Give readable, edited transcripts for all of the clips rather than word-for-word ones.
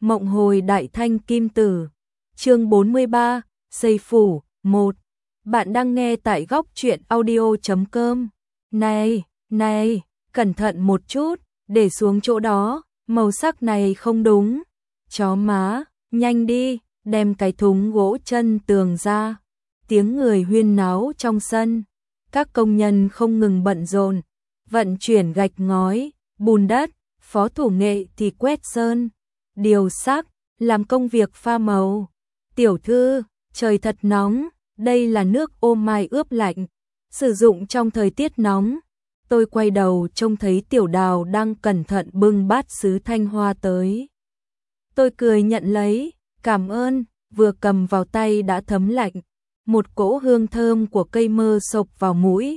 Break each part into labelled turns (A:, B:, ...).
A: Mộng hồi đại thanh kim tử. Chương 43, Xây phủ 1. Bạn đang nghe tại góc truyện audio.com. Này, cẩn thận một chút, để xuống chỗ đó, màu sắc này không đúng. Chó má, nhanh đi, đem cái thúng gỗ chân tường ra. Tiếng người huyên náo trong sân. Các công nhân không ngừng bận rộn, vận chuyển gạch ngói, bùn đất, phó thủ nghệ thì quét sơn, điều sắc, làm công việc pha màu. Tiểu thư, trời thật nóng, đây là nước ô mai ướp lạnh, sử dụng trong thời tiết nóng. Tôi quay đầu trông thấy Tiểu Đào đang cẩn thận bưng bát sứ thanh hoa tới. Tôi cười nhận lấy, cảm ơn, vừa cầm vào tay đã thấm lạnh. Một cỗ hương thơm của cây mơ xộc vào mũi.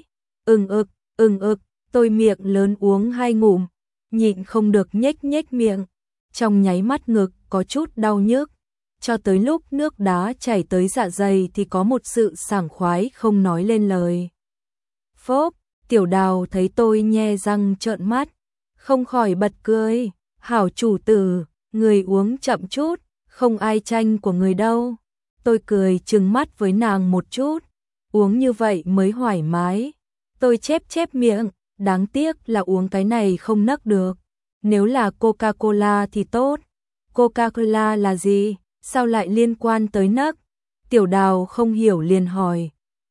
A: Ừng ực, tôi miệng lớn uống 2 ngụm, nhịn không được nhếch miệng. Trong nháy mắt ngực có chút đau nhức, cho tới lúc nước đá chảy tới dạ dày thì có một sự sảng khoái không nói lên lời. Phốp, Tiểu Đào thấy tôi nhe răng trợn mắt, không khỏi bật cười. Hảo chủ tử, người uống chậm chút, không ai tranh của người đâu. Tôi cười trừng mắt với nàng một chút, uống như vậy mới thoải mái. Tôi chép miệng, đáng tiếc là uống cái này không nấc được. Nếu là Coca-Cola thì tốt. Coca-Cola là gì? Sao lại liên quan tới nấc? Tiểu Đào không hiểu liền hỏi.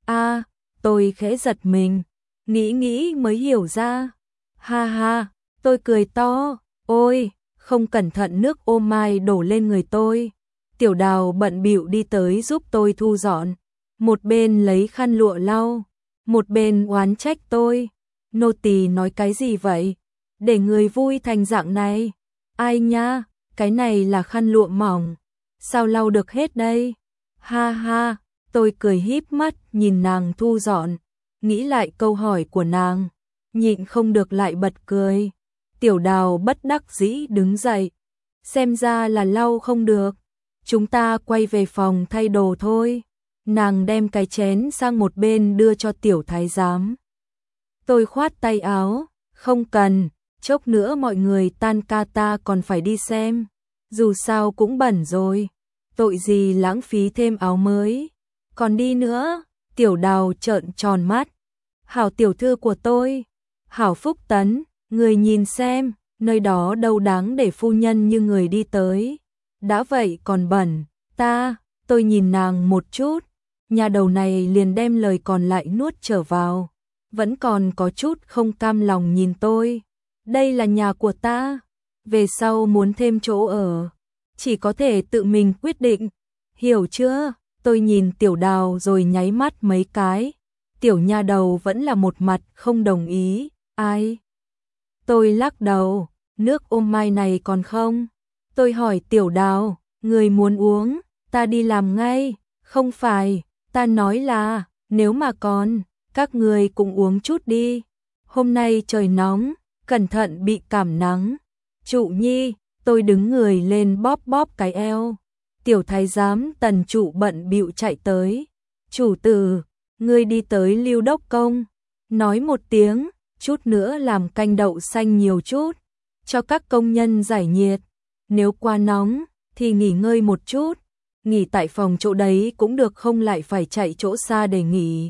A: Tôi khẽ giật mình, nghĩ mới hiểu ra. Ha, tôi cười to, ôi, không cẩn thận nước ô mai đổ lên người tôi. Tiểu Đào bận bịu đi tới giúp tôi thu dọn, một bên lấy khăn lụa lau, một bên oán trách tôi. Nô tỳ nói cái gì vậy? Để người vui thành dạng này. Ai nha, cái này là khăn lụa mỏng, sao lau được hết đây? Ha, tôi cười híp mắt nhìn nàng thu dọn, nghĩ lại câu hỏi của nàng, nhịn không được lại bật cười. Tiểu Đào bất đắc dĩ đứng dậy, xem ra là lau không được, chúng ta quay về phòng thay đồ thôi. Nàng đem cái chén sang một bên đưa cho tiểu thái giám. Tôi khoát tay áo, không cần, chốc nữa mọi người tan ca ta còn phải đi xem, dù sao cũng bẩn rồi, tội gì lãng phí thêm áo mới. Còn đi nữa? Tiểu Đào trợn tròn mắt. Hảo tiểu thư của tôi, Hảo Phúc Tấn, người nhìn xem, nơi đó đâu đáng để phu nhân như người đi tới. Đã vậy còn bẩn, tôi nhìn nàng một chút, nhà đầu này liền đem lời còn lại nuốt trở vào, vẫn còn có chút không cam lòng nhìn tôi. Đây là nhà của ta, về sau muốn thêm chỗ ở, chỉ có thể tự mình quyết định, hiểu chưa? Tôi nhìn Tiểu Đào rồi nháy mắt mấy cái, tiểu nha đầu vẫn là một mặt không đồng ý. Ai? Tôi lắc đầu, nước ô mai này còn không? Tôi hỏi Tiểu Đào, người muốn uống, ta đi làm ngay. Không phải, ta nói là, nếu mà còn, các người cũng uống chút đi. Hôm nay trời nóng, cẩn thận bị cảm nắng. Trụ nhi, tôi đứng người lên bóp cái eo. Tiểu thái giám Tần Trụ bận bịu chạy tới. Chủ tử, ngươi đi tới Lưu Đốc Công, nói một tiếng, chút nữa làm canh đậu xanh nhiều chút, cho các công nhân giải nhiệt. Nếu quá nóng, thì nghỉ ngơi một chút, nghỉ tại phòng chỗ đấy cũng được, không lại phải chạy chỗ xa để nghỉ.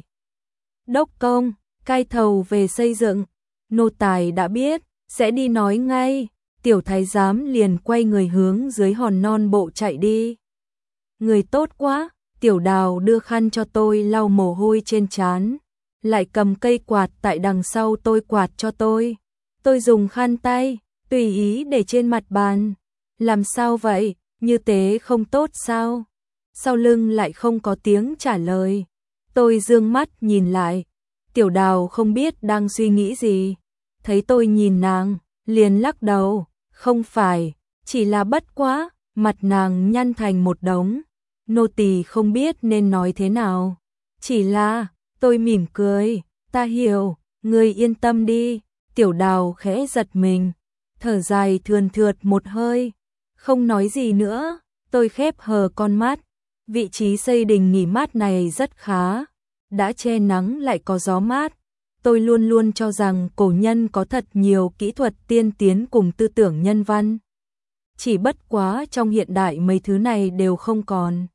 A: Đốc Công, cai thầu về xây dựng, nô tài đã biết, sẽ đi nói ngay. Tiểu thái giám liền quay người hướng dưới hòn non bộ chạy đi. Người tốt quá. Tiểu Đào đưa khăn cho tôi lau mồ hôi trên trán, lại cầm cây quạt tại đằng sau tôi quạt cho tôi. Tôi dùng khăn tay, tùy ý để trên mặt bàn. Làm sao vậy, như thế không tốt sao? Sau lưng lại không có tiếng trả lời. Tôi dương mắt nhìn lại, Tiểu Đào không biết đang suy nghĩ gì. Thấy tôi nhìn nàng, liền lắc đầu, không phải, chỉ là bất quá, mặt nàng nhăn thành một đống. Nô tỳ không biết nên nói thế nào. Chỉ là, tôi mỉm cười, ta hiểu, ngươi yên tâm đi. Tiểu Đào khẽ giật mình, thở dài thườn thượt một hơi, không nói gì nữa. Tôi khép hờ con mắt, vị trí xây đình nghỉ mát này rất khá, đã che nắng lại có gió mát. Tôi luôn luôn cho rằng cổ nhân có thật nhiều kỹ thuật tiên tiến cùng tư tưởng nhân văn. chỉ bất quá trong hiện đại mấy thứ này đều không còn.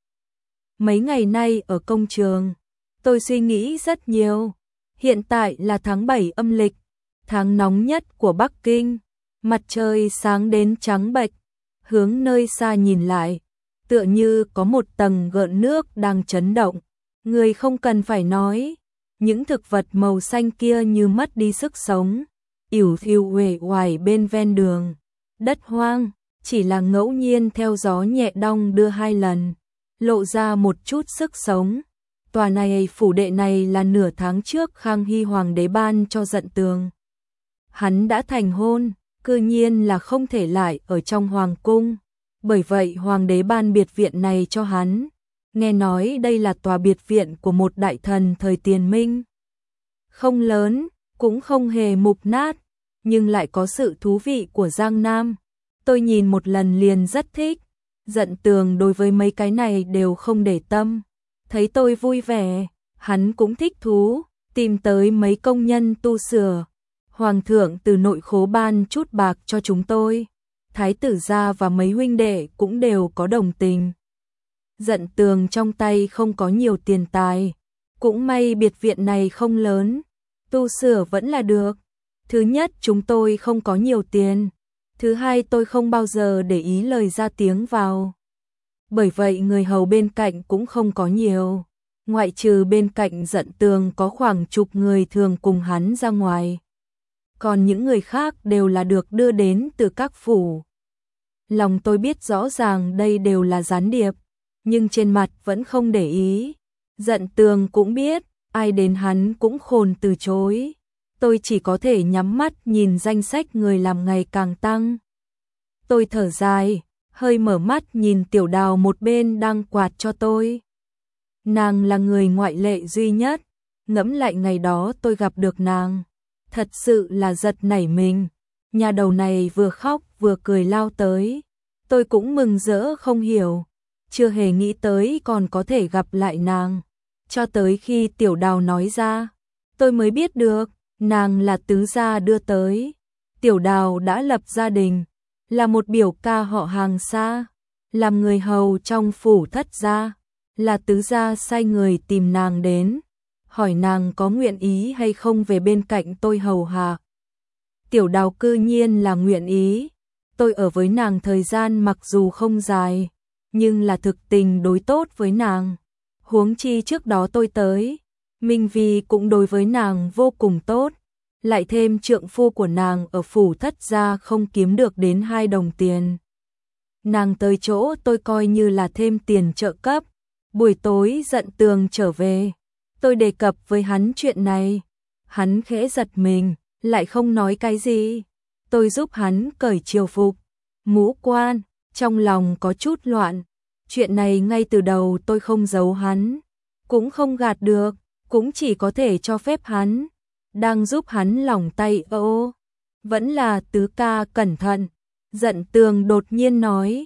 A: Mấy ngày nay ở công trường, tôi suy nghĩ rất nhiều. Hiện tại là tháng 7 âm lịch, tháng nóng nhất của Bắc Kinh, mặt trời sáng đến trắng bệch, hướng nơi xa nhìn lại, tựa như có một tầng gợn nước đang chấn động. Người không cần phải nói, những thực vật màu xanh kia như mất đi sức sống, ỉu thiu uể oải bên ven đường. Đất hoang, chỉ là ngẫu nhiên theo gió nhẹ đong đưa 2 lần, lộ ra một chút sức sống. Tòa này phủ đệ này là nửa tháng trước Khang Hy Hoàng đế ban cho Dận Tường. Hắn đã thành hôn, cư nhiên là không thể lại ở trong hoàng cung. Bởi vậy hoàng đế ban biệt viện này cho hắn. Nghe nói đây là tòa biệt viện của một đại thần thời Tiền Minh. Không lớn, cũng không hề mục nát, nhưng lại có sự thú vị của Giang Nam. Tôi nhìn một lần liền rất thích. Dận Tường đối với mấy cái này đều không để tâm. Thấy tôi vui vẻ, hắn cũng thích thú, tìm tới mấy công nhân tu sửa. Hoàng thượng từ nội khố ban chút bạc cho chúng tôi. Thái tử gia và mấy huynh đệ cũng đều có đồng tình. Dận Tường trong tay không có nhiều tiền tài, cũng may biệt viện này không lớn, tu sửa vẫn là được. Thứ nhất chúng tôi không có nhiều tiền, thứ hai tôi không bao giờ để ý lời ra tiếng vào. Bởi vậy người hầu bên cạnh cũng không có nhiều, ngoại trừ bên cạnh Dận Tường có khoảng chục người thường cùng hắn ra ngoài. Còn những người khác đều là được đưa đến từ các phủ. Lòng tôi biết rõ ràng đây đều là gián điệp, nhưng trên mặt vẫn không để ý. Dận Tường cũng biết, ai đến hắn cũng khôn từ chối. Tôi chỉ có thể nhắm mắt nhìn danh sách người làm ngày càng tăng. Tôi thở dài, hơi mở mắt nhìn Tiểu Đào một bên đang quạt cho tôi. Nàng là người ngoại lệ duy nhất, ngẫm lại ngày đó tôi gặp được nàng. Thật sự là giật nảy mình, nhà đầu này vừa khóc vừa cười lao tới. Tôi cũng mừng rỡ không hiểu, chưa hề nghĩ tới còn có thể gặp lại nàng. Cho tới khi Tiểu Đào nói ra, tôi mới biết được, nàng là tứ gia đưa tới. Tiểu Đào đã lập gia đình, là một biểu ca họ hàng xa, làm người hầu trong phủ thất gia, là tứ gia sai người tìm nàng đến, hỏi nàng có nguyện ý hay không về bên cạnh tôi hầu hạ. Tiểu Đào cư nhiên là nguyện ý. Tôi ở với nàng thời gian mặc dù không dài, nhưng là thực tình đối tốt với nàng. Huống chi trước đó tôi tới, Minh Vi cũng đối với nàng vô cùng tốt. Lại thêm trượng phu của nàng ở phủ thất gia không kiếm được đến 2 đồng tiền. Nàng tới chỗ tôi coi như là thêm tiền trợ cấp. Buổi tối Dận Tường trở về, tôi đề cập với hắn chuyện này. Hắn khẽ giật mình, lại không nói cái gì. Tôi giúp hắn cởi triều phục, mũ quan, trong lòng có chút loạn. Chuyện này ngay từ đầu tôi không giấu hắn, cũng không gạt được, cũng chỉ có thể cho phép hắn. Đang giúp hắn lỏng tay vẫn là tứ ca cẩn thận. Dận Tường đột nhiên nói,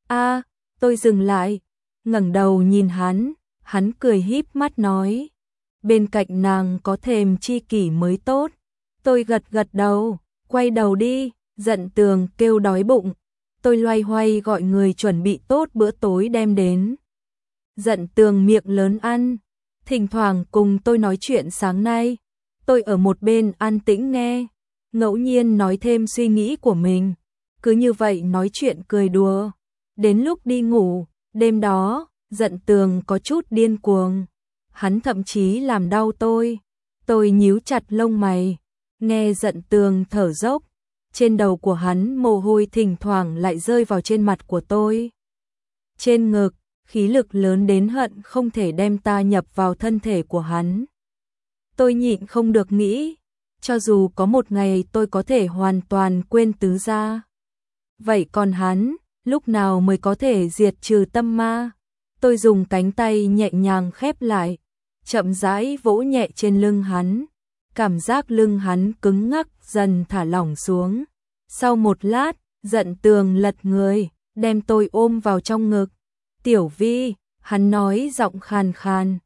A: tôi dừng lại, ngẩng đầu nhìn hắn cười híp mắt nói, bên cạnh nàng có thềm chi kỷ mới tốt. Tôi gật gật đầu, quay đầu đi. Dận Tường kêu đói bụng, tôi loay hoay gọi người chuẩn bị tốt bữa tối đem đến. Dận Tường miệng lớn ăn, thỉnh thoảng cùng tôi nói chuyện sáng nay. Tôi ở một bên an tĩnh nghe, ngẫu nhiên nói thêm suy nghĩ của mình, cứ như vậy nói chuyện cười đùa. Đến lúc đi ngủ, đêm đó, Dận Tường có chút điên cuồng, hắn thậm chí làm đau tôi. Tôi nhíu chặt lông mày, nghe Dận Tường thở dốc, trên đầu của hắn mồ hôi thỉnh thoảng lại rơi vào trên mặt của tôi. Trên ngực, khí lực lớn đến hận không thể đem ta nhập vào thân thể của hắn. Tôi nhịn không được nghĩ, cho dù có một ngày tôi có thể hoàn toàn quên tứ gia, vậy còn hắn, lúc nào mới có thể diệt trừ tâm ma? Tôi dùng cánh tay nhẹ nhàng khép lại, chậm rãi vỗ nhẹ trên lưng hắn, cảm giác lưng hắn cứng ngắc dần thả lỏng xuống. Sau một lát, Dận Tường lật người, đem tôi ôm vào trong ngực. Tiểu Vi, hắn nói giọng khàn khàn.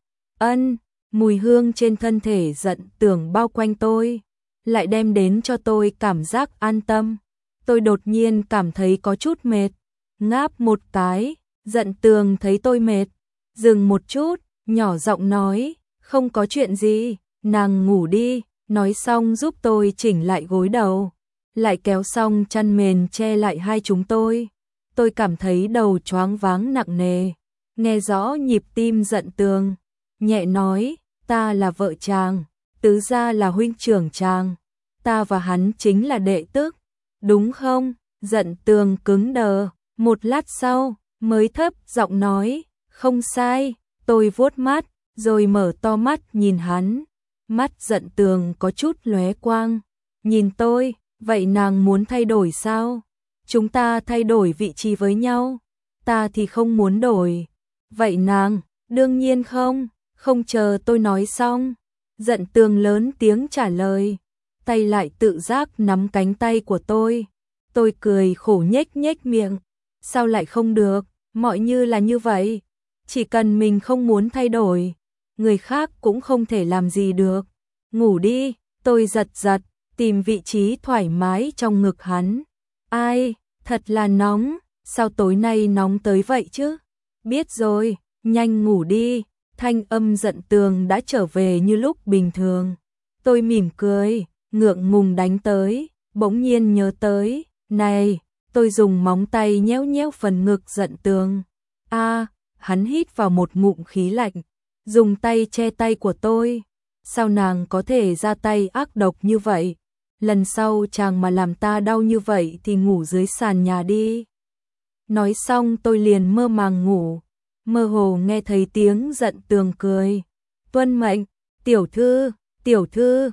A: Mùi hương trên thân thể Dận Tường bao quanh tôi, lại đem đến cho tôi cảm giác an tâm. Tôi đột nhiên cảm thấy có chút mệt, ngáp một cái, Dận Tường thấy tôi mệt, dừng một chút, nhỏ giọng nói, không có chuyện gì, nàng ngủ đi, nói xong giúp tôi chỉnh lại gối đầu, lại kéo xong chăn mền che lại hai chúng tôi. Tôi cảm thấy đầu choáng váng nặng nề, nghe rõ nhịp tim Dận Tường, nhẹ nói, ta là vợ chàng, tứ gia là huynh trưởng chàng, ta và hắn chính là đệ tức, đúng không? Dận Tường cứng đờ, một lát sau, mới thấp giọng nói, không sai. Tôi vuốt mắt, rồi mở to mắt nhìn hắn, mắt Dận Tường có chút lóe quang, nhìn tôi, vậy nàng muốn thay đổi sao? Chúng ta thay đổi vị trí với nhau, ta thì không muốn đổi. Vậy nàng, đương nhiên không, không chờ tôi nói xong. Dận Tường lớn tiếng trả lời, tay lại tự giác nắm cánh tay của tôi. Tôi cười khổ nhếch nhếch miệng, sao lại không được, mọi như là như vậy. Chỉ cần mình không muốn thay đổi, người khác cũng không thể làm gì được. Ngủ đi, tôi giật giật, tìm vị trí thoải mái trong ngực hắn. Ai, thật là nóng, sao tối nay nóng tới vậy chứ? Biết rồi, nhanh ngủ đi. Thanh âm Dận Tường đã trở về như lúc bình thường. Tôi mỉm cười, ngượng ngùng đánh tới, bỗng nhiên nhớ tới, này, tôi dùng móng tay nhéo nhéo phần ngực Dận Tường. Hắn hít vào một ngụm khí lạnh, dùng tay che tay của tôi. Sao nàng có thể ra tay ác độc như vậy? Lần sau chàng mà làm ta đau như vậy thì ngủ dưới sàn nhà đi. Nói xong tôi liền mơ màng ngủ, mơ hồ nghe thấy tiếng Dận Tường cười. Tuân mệnh, tiểu thư,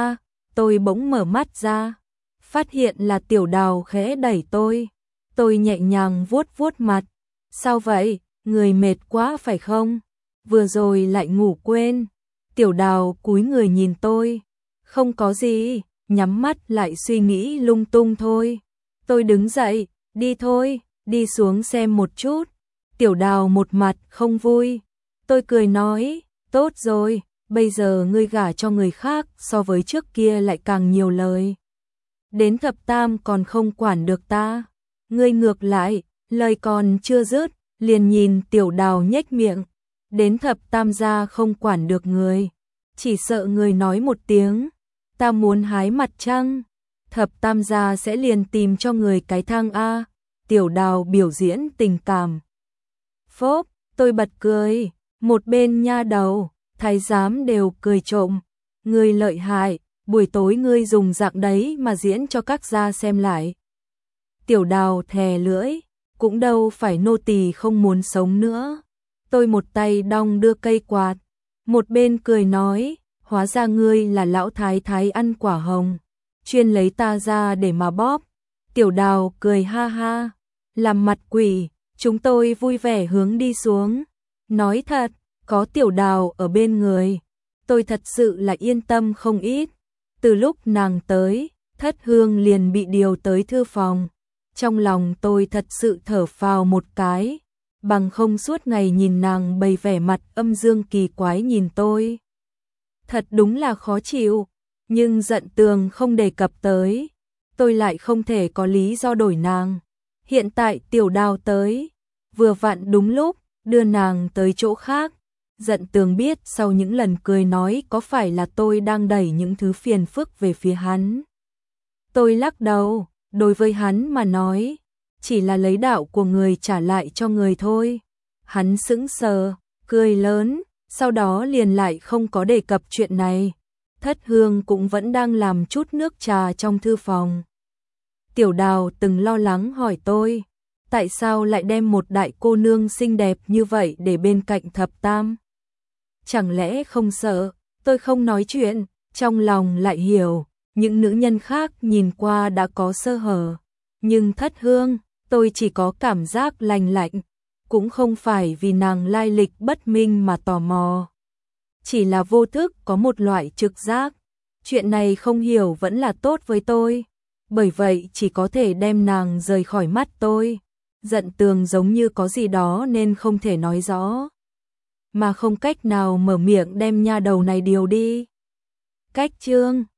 A: tôi bỗng mở mắt ra, phát hiện là Tiểu Đào khẽ đẩy tôi. Tôi nhẹ nhàng vuốt vuốt mặt. Sao vậy, người mệt quá phải không? Vừa rồi lại ngủ quên. Tiểu Đào cúi người nhìn tôi. Không có gì, nhắm mắt lại suy nghĩ lung tung thôi. Tôi đứng dậy, đi thôi, đi xuống xem một chút. Tiểu Đào một mặt không vui. Tôi cười nói, tốt rồi, bây giờ ngươi gả cho người khác so với trước kia lại càng nhiều lời. Đến thập tam còn không quản được ta. Ngươi ngược lại, lời còn chưa dứt, liền nhìn Tiểu Đào nhếch miệng. Đến thập tam gia không quản được người, chỉ sợ người nói một tiếng, ta muốn hái mặt trăng, thập tam gia sẽ liền tìm cho người cái thang A. Tiểu Đào biểu diễn tình cảm. Phốp, tôi bật cười, một bên nha đầu, thái giám đều cười trộm. Ngươi lợi hại, buổi tối ngươi dùng dạng đấy mà diễn cho các gia xem lại. Tiểu Đào thè lưỡi, cũng đâu phải nô tỳ không muốn sống nữa. Tôi một tay đong đưa cây quạt, một bên cười nói, hóa ra ngươi là lão thái thái ăn quả hồng, chuyên lấy ta ra để mà bóp. Tiểu Đào cười ha ha, làm mặt quỷ, chúng tôi vui vẻ hướng đi xuống. Nói thật, có Tiểu Đào ở bên người, tôi thật sự là yên tâm không ít. Từ lúc nàng tới, Thất Hương liền bị điều tới thư phòng. Trong lòng tôi thật sự thở phào một cái, bằng không suốt ngày nhìn nàng bày vẻ mặt âm dương kỳ quái nhìn tôi. Thật đúng là khó chịu, nhưng Dận Tường không đề cập tới, tôi lại không thể có lý do đổi nàng. Hiện tại Tiểu Đào tới, vừa vặn đúng lúc, đưa nàng tới chỗ khác. Dận Tường biết sau những lần cười nói có phải là tôi đang đẩy những thứ phiền phức về phía hắn. Tôi lắc đầu, đối với hắn mà nói, chỉ là lấy đạo của người trả lại cho người thôi. Hắn sững sờ, cười lớn, sau đó liền lại không có đề cập chuyện này. Thất Hương cũng vẫn đang làm chút nước trà trong thư phòng. Tiểu Đào từng lo lắng hỏi tôi, tại sao lại đem một đại cô nương xinh đẹp như vậy để bên cạnh thập tam? Chẳng lẽ không sợ? Tôi không nói chuyện, trong lòng lại hiểu, những nữ nhân khác nhìn qua đã có sơ hở. Nhưng Thất Hương, tôi chỉ có cảm giác lành lạnh, cũng không phải vì nàng lai lịch bất minh mà tò mò. Chỉ là vô thức có một loại trực giác, chuyện này không hiểu vẫn là tốt với tôi, bởi vậy chỉ có thể đem nàng rời khỏi mắt tôi. Dận Tường giống như có gì đó nên không thể nói rõ, mà không cách nào mở miệng đem nha đầu này điều đi. Cách chương